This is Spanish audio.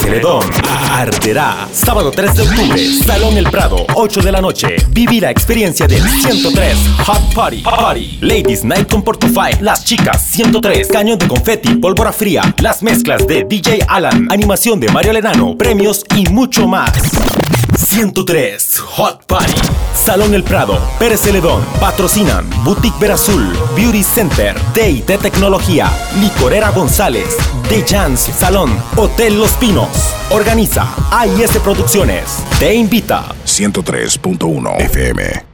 Celedón arderá. Sábado 3 de octubre, Salón El Prado, 8 de la noche. Viví la experiencia del 103 Hot Party. Ladies Night con Portofy. Las chicas 103. Cañón de confeti, pólvora fría. Las mezclas de DJ Alan. Animación de Mario Lenano. Premios y mucho más. 103 Hot Party. Salón El Prado, Pérez Celedón. Patrocinan Boutique Verazul, Beauty Center, D&T Tecnología, Licorera González, The Jans Salón, Hotel Los Pinos. Organiza AIS Producciones. Te invita. 103.1 FM.